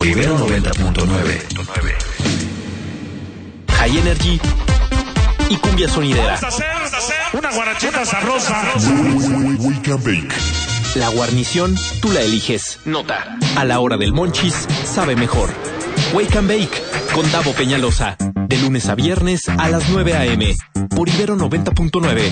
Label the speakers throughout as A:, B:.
A: Ibero 90.9.
B: High Energy y cumbia sonidera.
C: Vamos a hacer una guarachita sabrosa.
D: Wake and Bake.
B: La guarnición, tú la eliges. Nota: a la hora del monchis, sabe mejor. Wake and Bake, con Davo Peñalosa. De lunes a viernes a las 9 a.m. Por Ibero 90.9.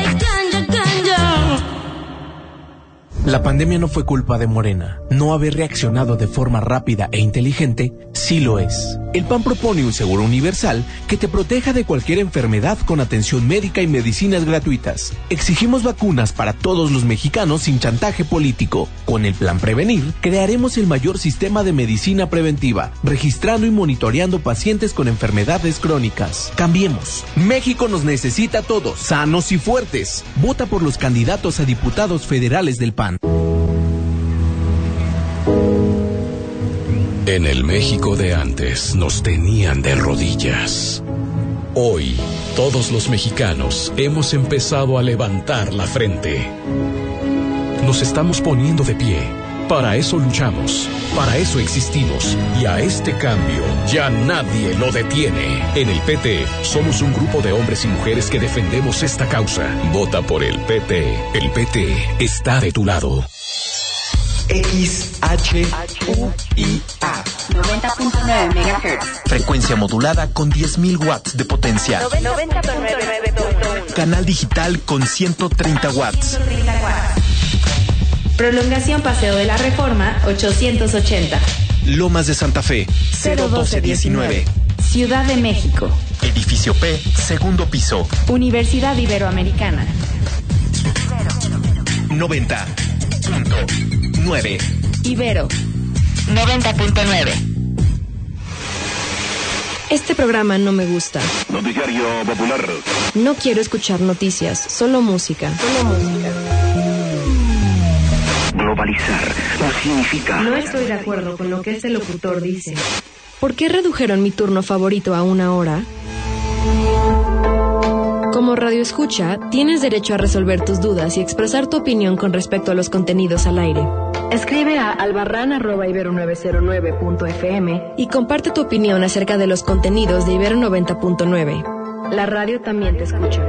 E: La pandemia no fue culpa de Morena. No haber reaccionado de forma rápida e inteligente, sí lo es. El PAN propone un seguro universal que te proteja de cualquier enfermedad con atención médica y medicinas gratuitas. Exigimos vacunas para todos los mexicanos sin chantaje político. Con el Plan Prevenir, crearemos el mayor sistema de medicina preventiva, registrando y monitoreando pacientes con enfermedades crónicas. Cambiemos. México nos necesita a todos, sanos y fuertes. Vota por los candidatos a diputados federales del PAN.
F: En el México de antes nos tenían de rodillas. Hoy, todos los mexicanos hemos empezado a levantar la frente. Nos estamos poniendo de pie. Para eso luchamos, para eso existimos. Y a este cambio ya nadie lo detiene. En el PT somos un grupo de hombres y mujeres que defendemos esta causa. Vota por el PT. El PT está de tu lado.
B: XHUIA
G: 90.9 MHz.
B: Frecuencia modulada con 10.000 watts de potencia.
G: 90.9.
B: Canal digital con 130 watts.
G: Prolongación Paseo de la Reforma 880.
B: Lomas de Santa Fe 01219.
G: Ciudad de México.
B: Edificio P, segundo piso.
G: Universidad Iberoamericana.
B: 90.9.
G: Ibero 90.9.
H: Este programa no me gusta.
D: Noticiario Popular.
H: No quiero escuchar noticias, solo música.
I: Globalizar no significa...
H: No estoy de acuerdo con lo que este locutor dice. ¿Por qué redujeron mi turno favorito a 1 hora? Como radioescucha, tienes derecho a resolver tus dudas y expresar tu opinión con respecto a los contenidos al aire. Escribe a albarran@ibero909.fm y comparte tu opinión acerca de los contenidos de Ibero 90.9. La radio también te escucha.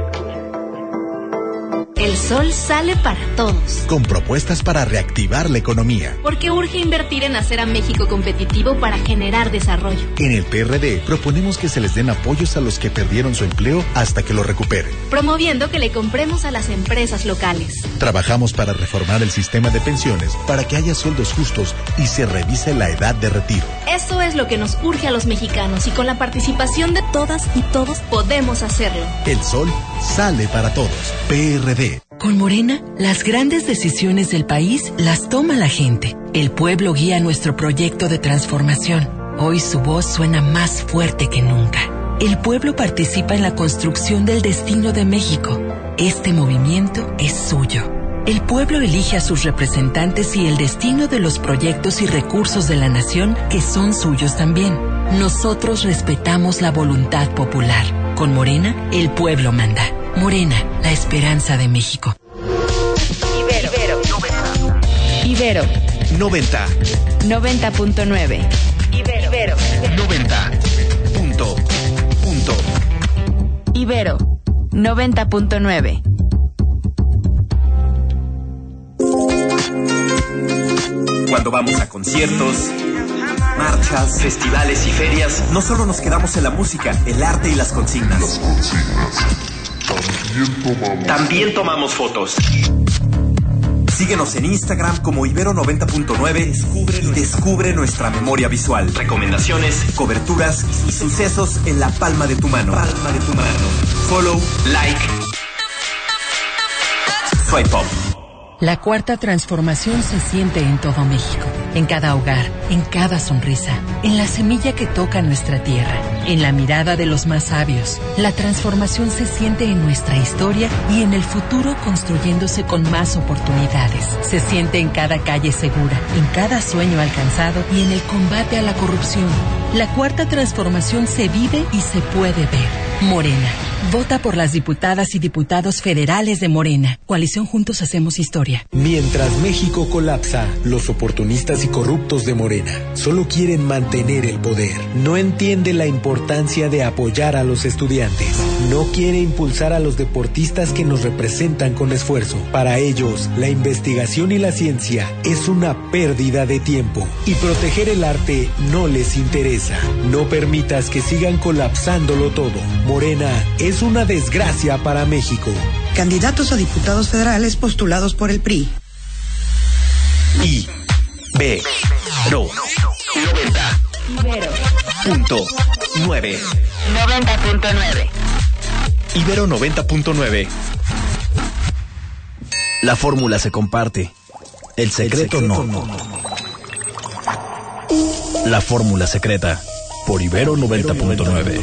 J: El sol sale para todos.
K: Con propuestas para reactivar la economía.
J: Porque urge invertir en hacer a México competitivo para generar desarrollo.
K: En el PRD proponemos que se les den apoyos a los que perdieron su empleo hasta que lo recuperen.
J: Promoviendo que le compremos a las empresas locales.
K: Trabajamos para reformar el sistema de pensiones para que haya sueldos justos y se revise la edad de retiro.
J: Eso es lo que nos urge a los mexicanos y con la participación de todas y todos podemos hacerlo.
K: El sol sale para todos. PRD.
L: Con Morena, las grandes decisiones del país las toma la gente. El pueblo guía nuestro proyecto de transformación. Hoy su voz suena más fuerte que nunca. El pueblo participa en la construcción del destino de México. Este movimiento es suyo. El pueblo elige a sus representantes y el destino de los proyectos y recursos de la nación que son suyos también. Nosotros respetamos la voluntad popular. Con Morena, el pueblo manda. Morena, la esperanza de México.
G: Ibero
B: 90.
G: 90.9.
J: Ibero
B: 90. Punto.
G: Ibero 90.9.
B: Cuando vamos a conciertos, marchas, festivales y ferias, no solo nos quedamos en la música, el arte y las consignas. También tomamos fotos. Síguenos en Instagram como Ibero 90.9 y descubre nuestra memoria visual, recomendaciones, coberturas y sucesos en la palma de tu mano. Follow, like, swipe up.
L: La cuarta transformación se siente en todo México, en cada hogar, en cada sonrisa, en la semilla que toca nuestra tierra, en la mirada de los más sabios. La transformación se siente en nuestra historia y en el futuro construyéndose con más oportunidades. Se siente en cada calle segura, en cada sueño alcanzado y en el combate a la corrupción. La cuarta transformación se vive y se puede ver. Morena, Vota por las diputadas y diputados federales de Morena. Coalición Juntos Hacemos Historia.
A: Mientras México colapsa, los oportunistas y corruptos de Morena solo quieren mantener el poder. No entiende la importancia de apoyar a los estudiantes. No quiere impulsar a los deportistas que nos representan con esfuerzo. Para ellos, la investigación y la ciencia es una pérdida de tiempo. Y proteger el arte no les interesa. No permitas que sigan colapsándolo todo. Morena es una desgracia para México.
M: Candidatos a diputados federales postulados por el PRI.
B: Ibero 90.9. Ibero 90.9. La fórmula se comparte. El secreto no. La fórmula secreta. Por Ibero 90.9.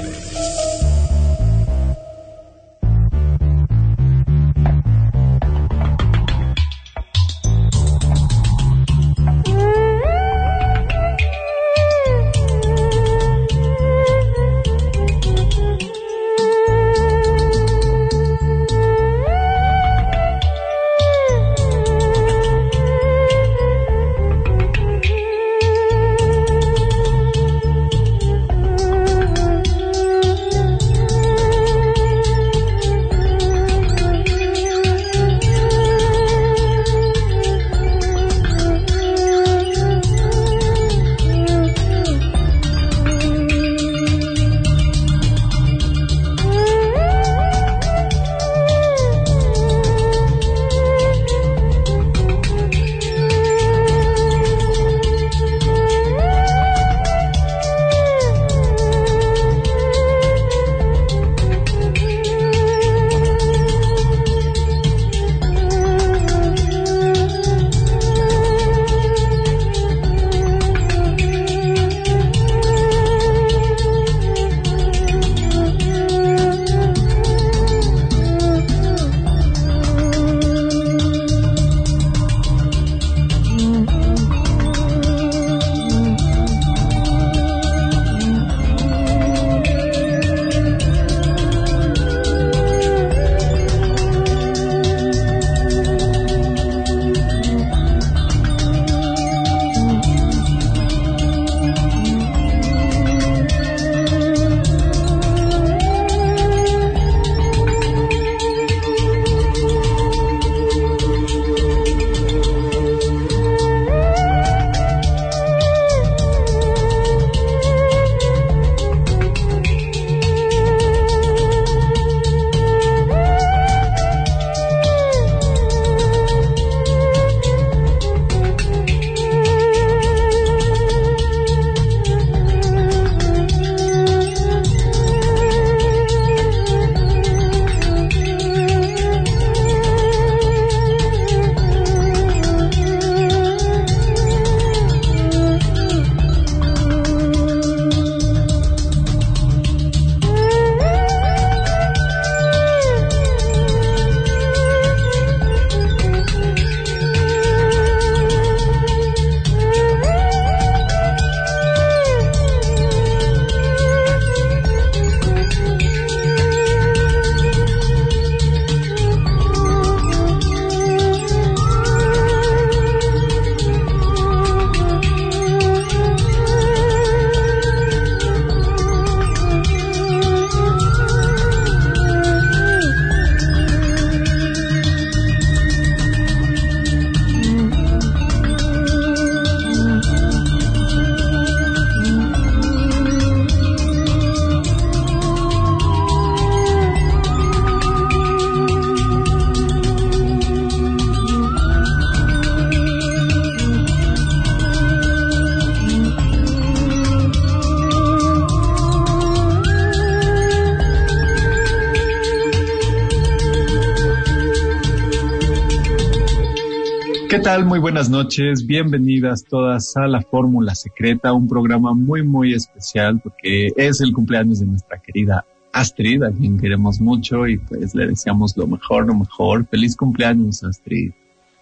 N: ¿Qué tal? Muy buenas noches, bienvenidas todas a La Fórmula Secreta, un programa muy muy especial porque es el cumpleaños de nuestra querida Astrid, a quien queremos mucho y pues le deseamos lo mejor. Feliz cumpleaños, Astrid.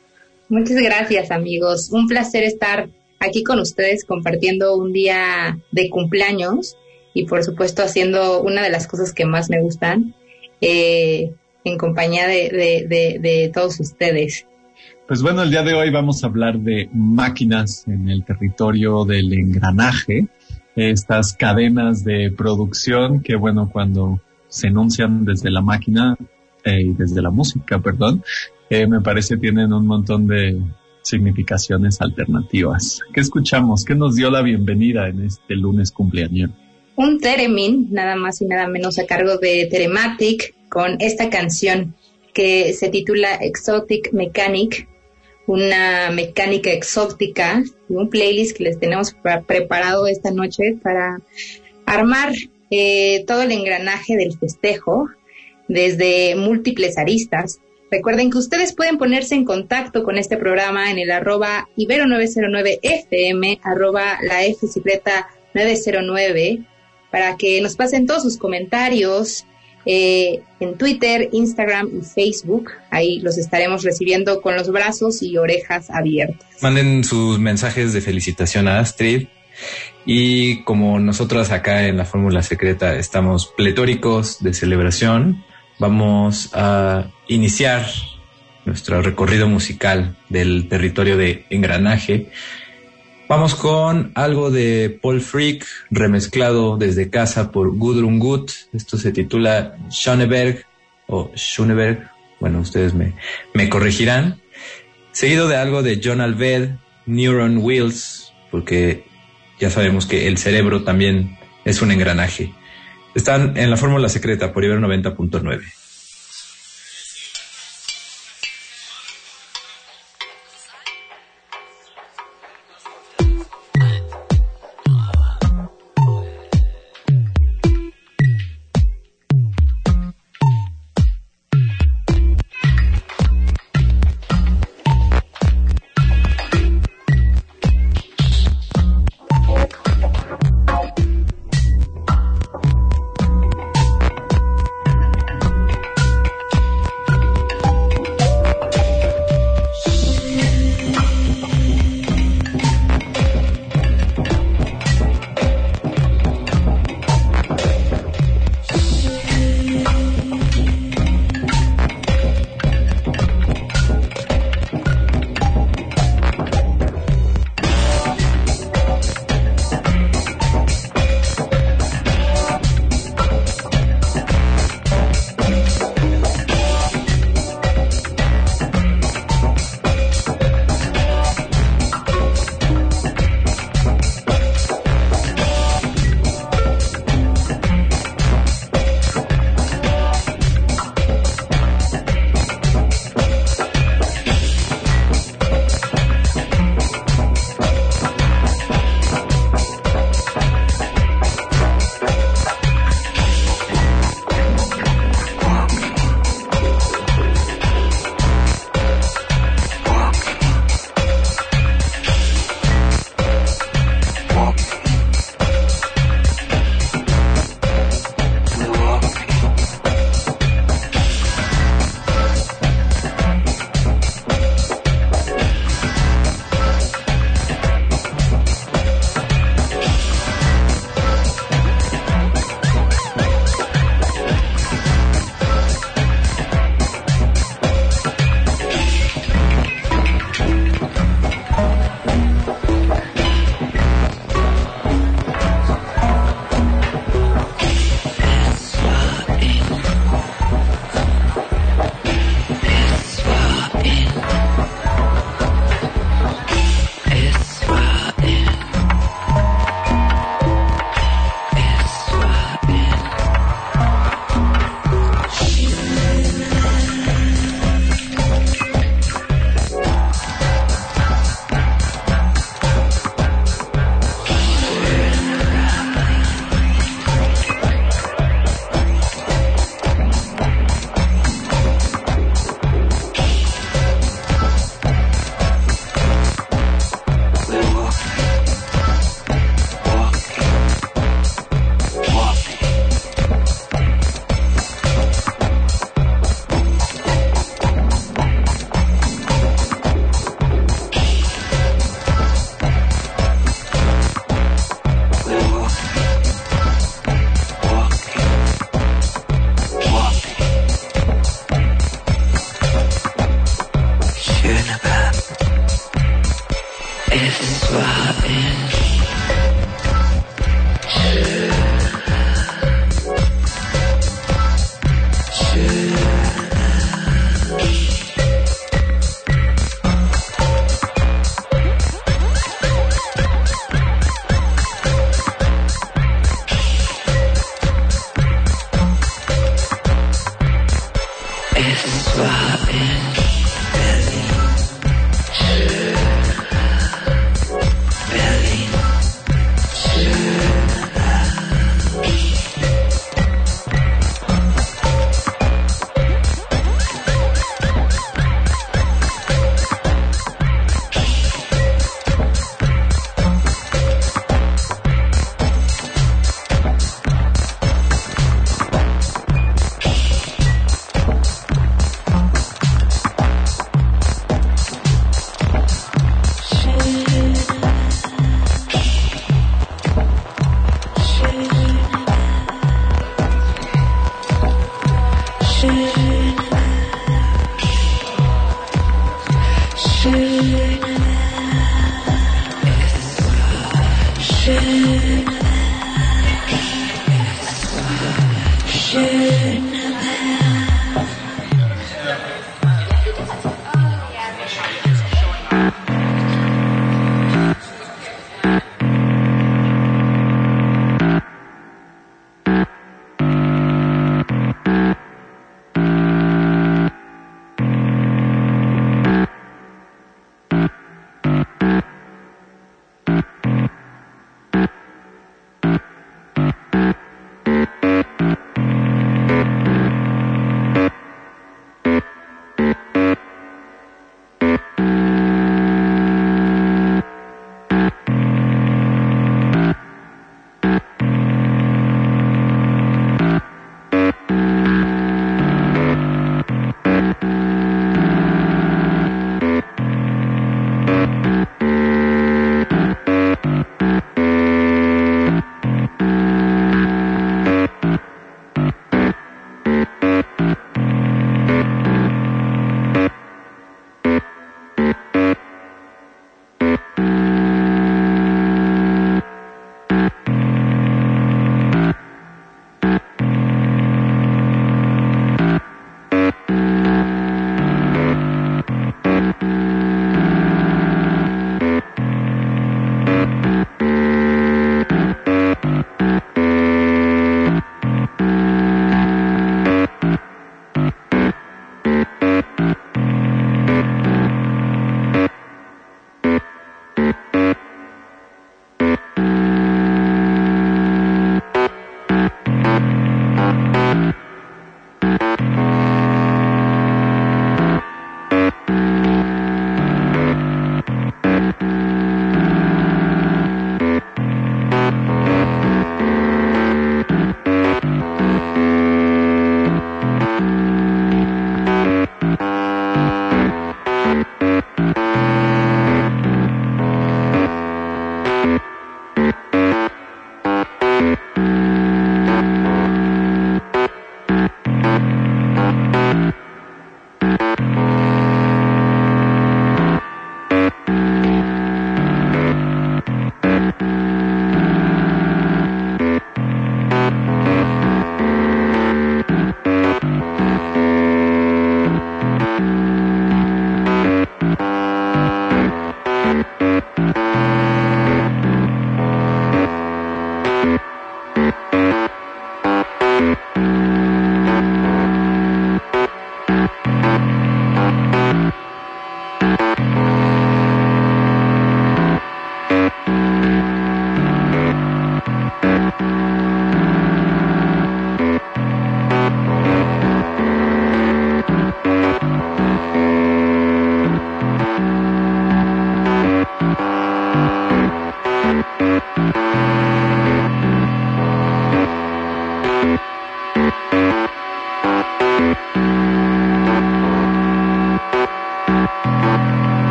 O: Muchas gracias, amigos, un placer estar aquí con ustedes compartiendo un día de cumpleaños y por supuesto haciendo una de las cosas que más me gustan, en compañía de todos ustedes.
N: Pues bueno, el día de hoy vamos a hablar de máquinas en el territorio del engranaje, estas cadenas de producción que, bueno, cuando se enuncian desde la máquina y desde la música, me parece tienen un montón de significaciones alternativas. ¿Qué escuchamos? ¿Qué nos dio la bienvenida en este lunes cumpleañero?
O: Un Theremin, nada más y nada menos, a cargo de Therematic, con esta canción que se titula Exotic Mechanic, una mecánica exótica, y un playlist que les tenemos preparado esta noche para armar todo el engranaje del festejo desde múltiples aristas. Recuerden que ustedes pueden ponerse en contacto con este programa en el @ibero909fm, la F909, para que nos pasen todos sus comentarios en Twitter, Instagram y Facebook. Ahí los estaremos recibiendo con los brazos y orejas abiertas.
P: Manden sus mensajes de felicitación a Astrid. Y como nosotros acá en la Fórmula Secreta estamos pletóricos de celebración, vamos a iniciar nuestro recorrido musical del territorio de engranaje. Vamos con algo de Paul Freak, remezclado desde casa por Gudrun Gut. Esto se titula Schöneberg o Schöneberg. Bueno, ustedes me corregirán. Seguido de algo de John Alved, Neuron Wheels, porque ya sabemos que el cerebro también es un engranaje. Están en la Fórmula Secreta por Ibero 90.9.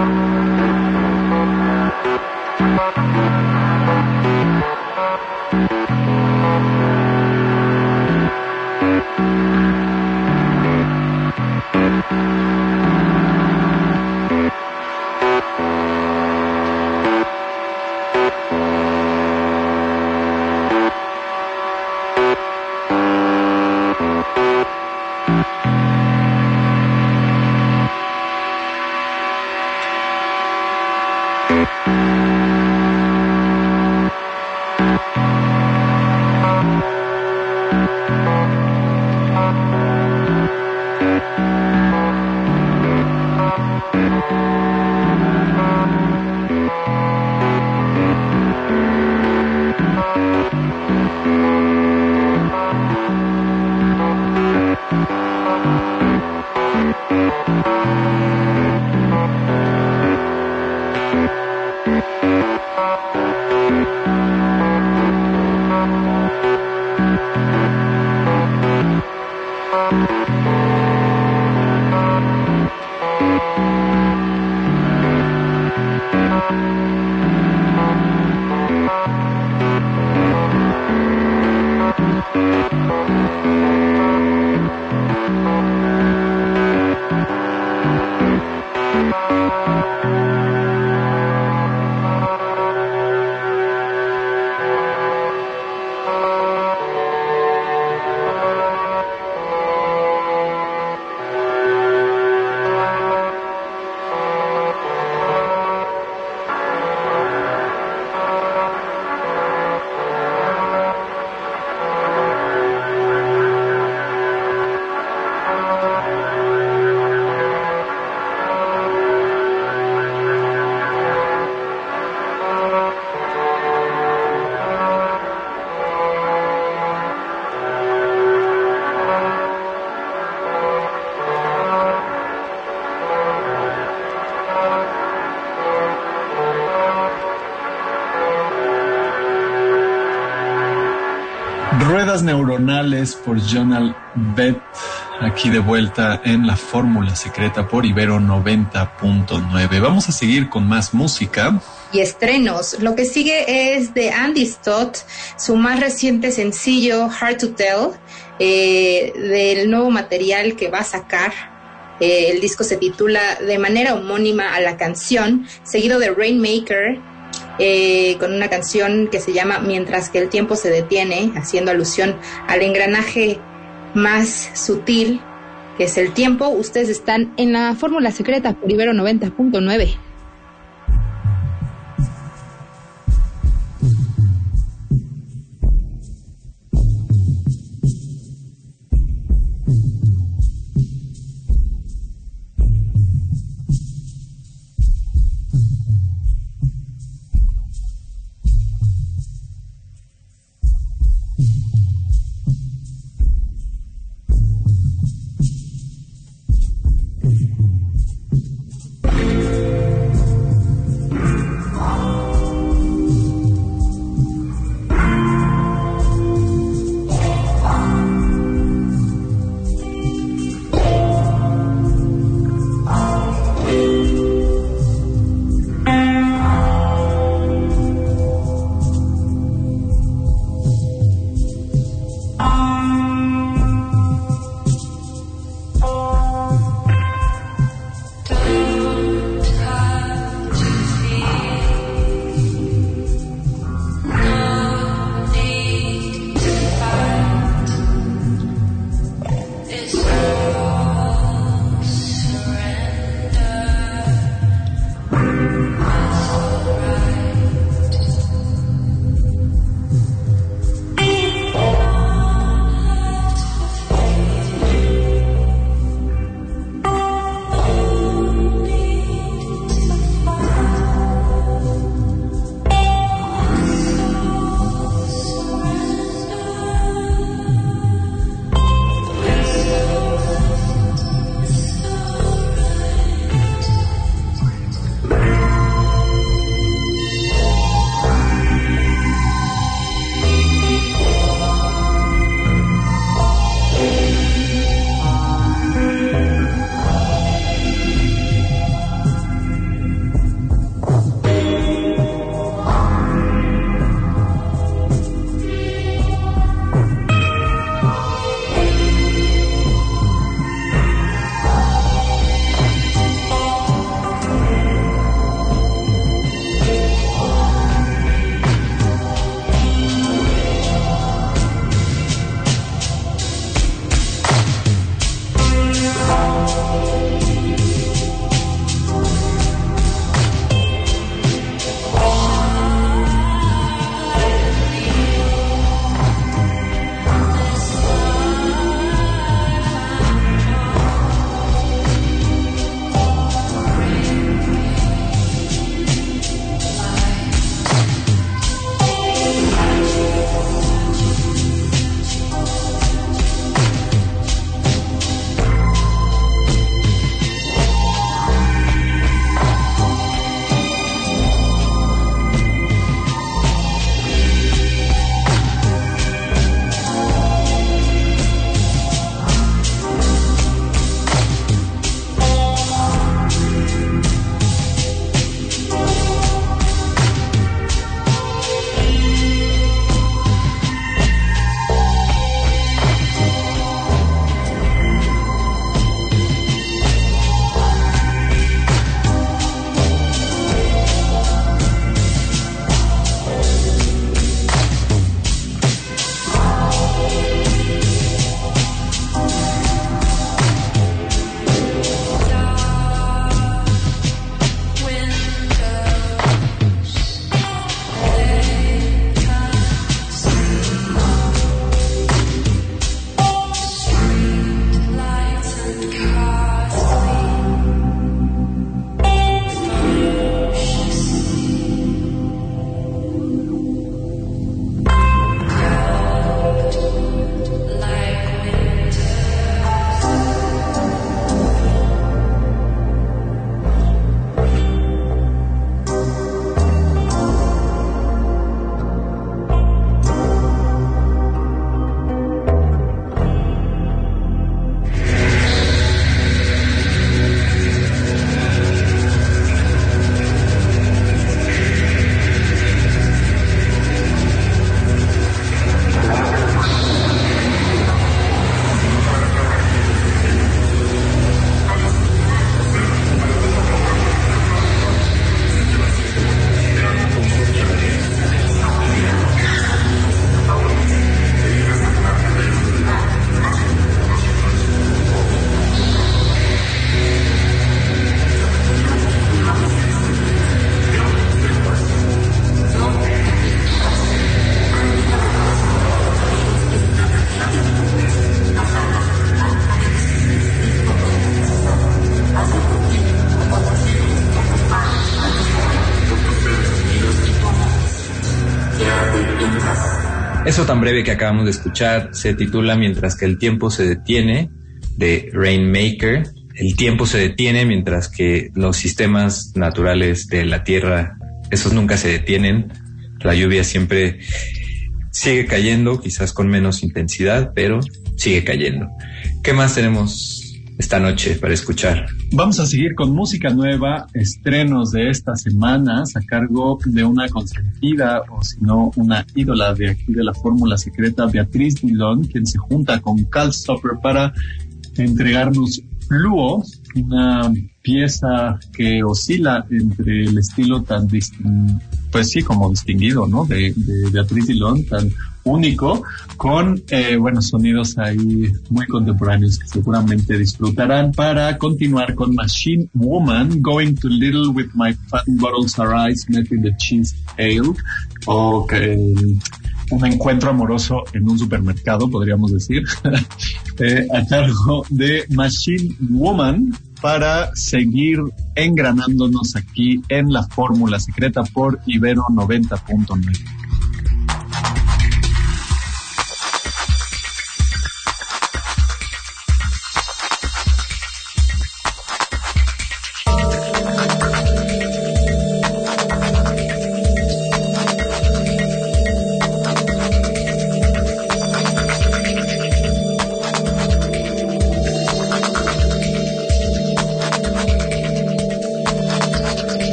N: Ruedas neuronales por Jonal Beth, aquí de vuelta en la fórmula secreta por Ibero 90.9. Vamos a seguir con más música.
O: Y estrenos. Lo que sigue es de Andy Stott, su más reciente sencillo, Hard to Tell, del nuevo material que va a sacar. El disco se titula de manera homónima a la canción, seguido de Rainmaker, con una canción que se llama Mientras que el tiempo se detiene, haciendo alusión al engranaje más sutil que es el tiempo. Ustedes están en la fórmula secreta por Ibero 90.9.
P: Eso tan breve que acabamos de escuchar se titula Mientras que el tiempo se detiene, de Rainmaker. El tiempo se detiene mientras que los sistemas naturales de la Tierra, esos nunca se detienen. La lluvia siempre sigue cayendo, quizás con menos intensidad, pero sigue cayendo. ¿Qué más tenemos esta noche para escuchar?
N: Vamos a seguir con música nueva, estrenos de estas semanas a cargo de una consentida, o si no, una ídola de aquí de la Fórmula Secreta, Beatriz Dillon, quien se junta con Carl Stopper para entregarnos Fluo, una pieza que oscila entre el estilo tan pues sí, como distinguido, ¿no? De Beatriz Dillon, tan único, con sonidos ahí muy contemporáneos que seguramente disfrutarán, para continuar con Machine Woman, Going to Little with My Fat Bottles Are Eyes Met in the Cheese Ale, o un encuentro amoroso en un supermercado, podríamos decir, a cargo de Machine Woman, para seguir engranándonos aquí en la Fórmula Secreta por Ibero 90.9.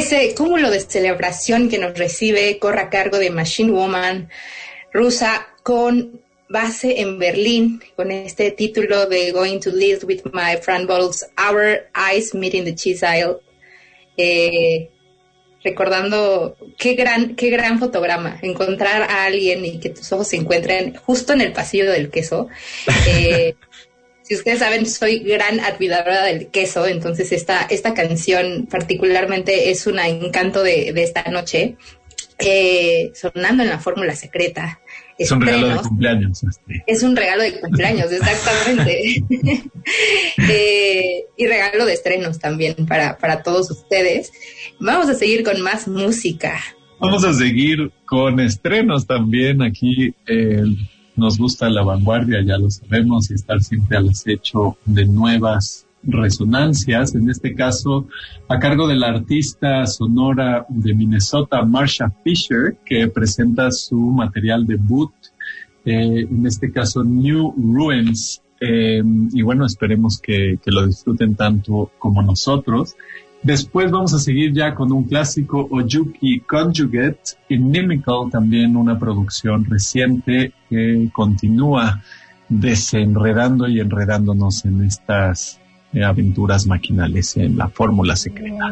O: ese cúmulo de celebración que nos recibe corre a cargo de Machine Woman, rusa, con base en Berlín, con este título de Going to Live with My Friend Bottles, Our Eyes Meeting the Chisel. Recordando qué gran fotograma, encontrar a alguien y que tus ojos se encuentren justo en el pasillo del queso. Si ustedes saben, soy gran admiradora del queso, entonces esta canción particularmente es un encanto de esta noche, sonando en la fórmula secreta.
N: Es un regalo de cumpleaños.
O: Es un regalo de cumpleaños, exactamente. Y regalo de estrenos también para todos ustedes. Vamos a seguir con más música.
N: Vamos a seguir con estrenos también. Aquí nos gusta la vanguardia, ya lo sabemos, y estar siempre al acecho de nuevas resonancias. En este caso, a cargo de la artista sonora de Minnesota, Marsha Fisher, que presenta su material debut, en este caso New Ruins. Y bueno, esperemos que lo disfruten tanto como nosotros. Después vamos a seguir ya con un clásico, Oyuki Conjugate, Inimical, también una producción reciente que continúa desenredando y enredándonos en estas aventuras maquinales en la fórmula secreta.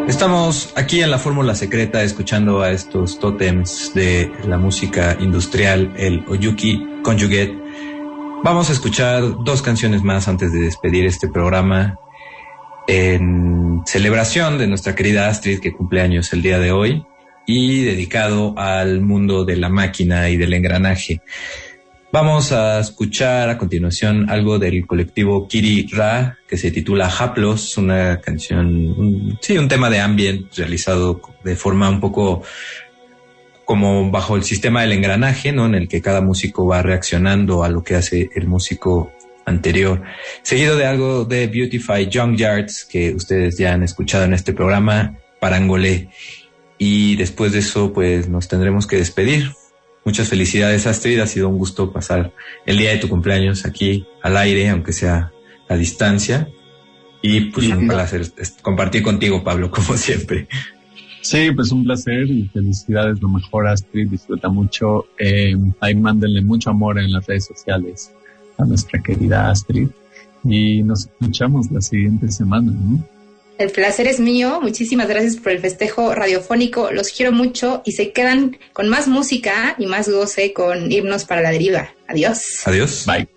P: Estamos aquí en la Fórmula Secreta escuchando a estos tótems de la música industrial, el Oyuki Conjugate. Vamos a escuchar 2 canciones más antes de despedir este programa en celebración de nuestra querida Astrid, que cumple años el día de hoy, y dedicado al mundo de la máquina y del engranaje. Vamos a escuchar a continuación algo del colectivo Kiri Ra, que se titula Haplos, una canción, un tema de ambient realizado de forma un poco como bajo el sistema del engranaje, ¿no? En el que cada músico va reaccionando a lo que hace el músico anterior. Seguido de algo de Beautify Junkyards, que ustedes ya han escuchado en este programa, Parangolé. Y después de eso, pues nos tendremos que despedir. Muchas felicidades, Astrid. Ha sido un gusto pasar el día de tu cumpleaños aquí al aire, aunque sea a distancia. Y pues un placer compartir contigo, Pablo, como siempre.
N: Sí, pues un placer y felicidades, lo mejor, Astrid. Disfruta mucho. Ahí mándenle mucho amor en las redes sociales a nuestra querida Astrid. Y nos escuchamos la siguiente semana, ¿no?
O: El placer es mío. Muchísimas gracias por el festejo radiofónico. Los quiero mucho y se quedan con más música y más goce con Himnos para la Deriva. Adiós.
P: Adiós.
N: Bye.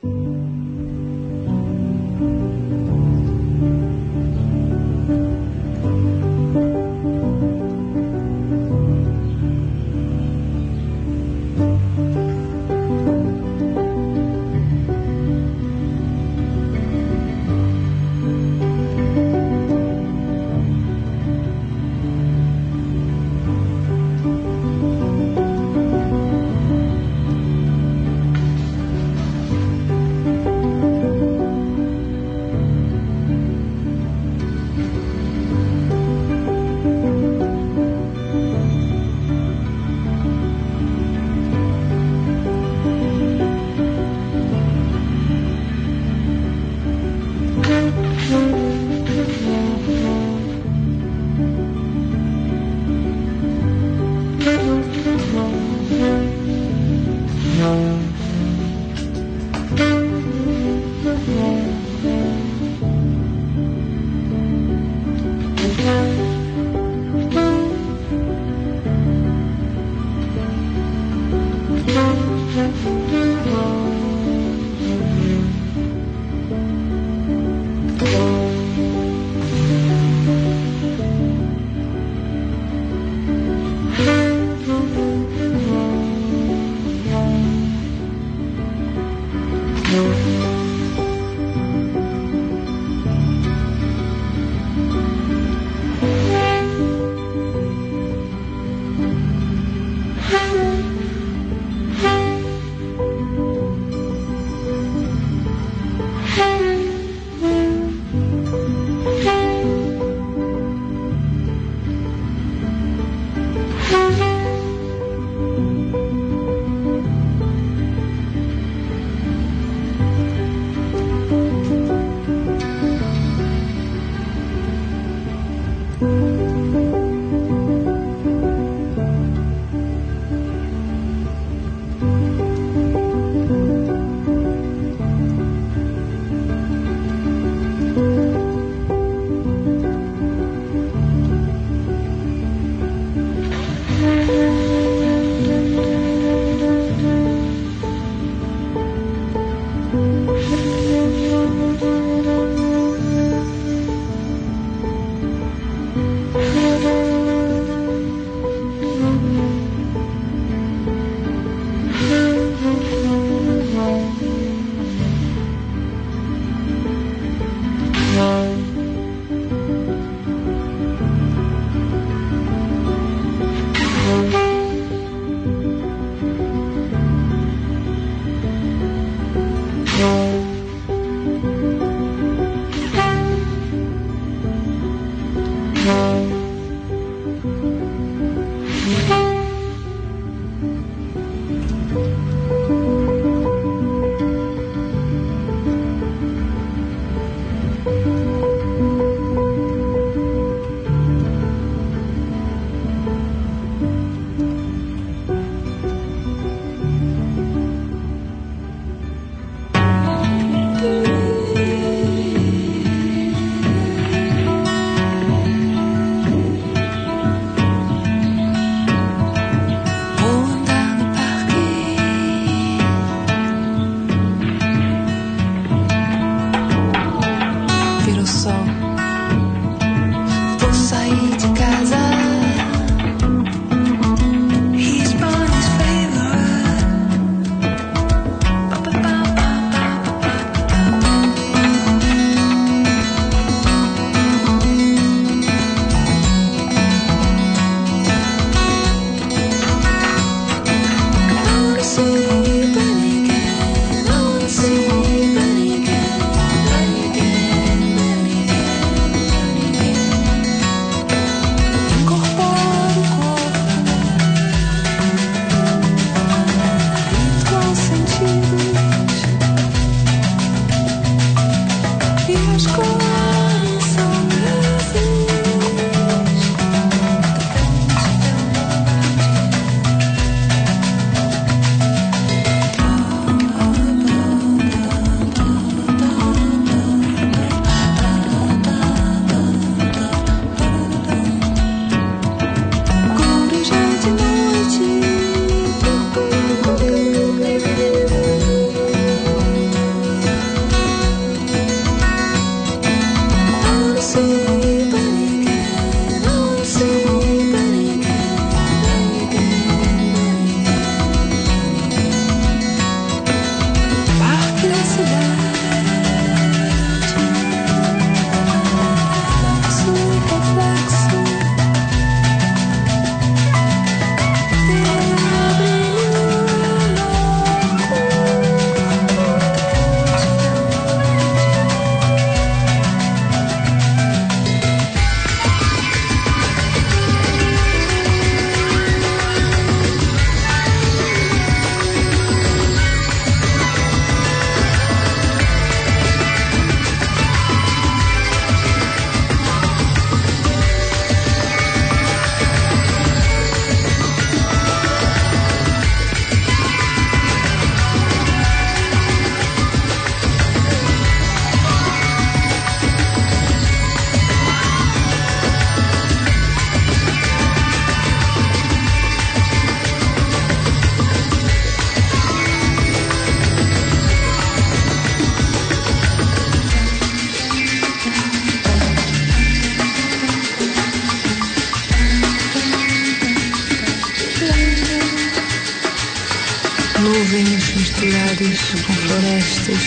Q: Nuvens misturadas com florestas,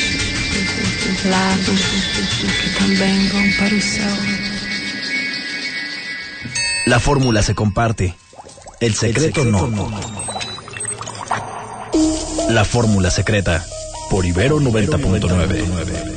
Q: lagos que também vão para o céu.
R: La fórmula se comparte, el secreto no. La fórmula secreta, por Ibero 90.9.